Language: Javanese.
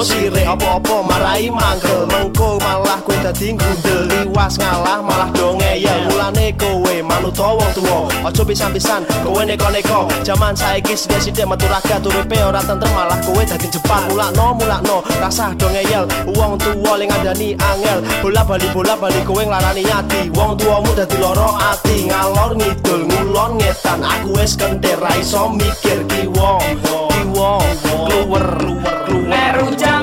sirik apa-apa marai mangkel. Mengko malah kowe dadi gundel, liwas ngalah malah do ngeyel. Mulane kowe manut wong tuwa, aja pisan-pisan kowe neko-neko. Jaman saiki sithik-sithik metu ragat uripe ora tentrem malah kowe dadi jepat. Mulakno rasah do ngeyel. Wong tuwa ling ngandani angel, bola-bali kowe nglarani ati. Wong tuamu dadi loro ati, ngalor ngidul ngulon ngetan. Aku wis kentir ra iso mikir kiwa kluwer.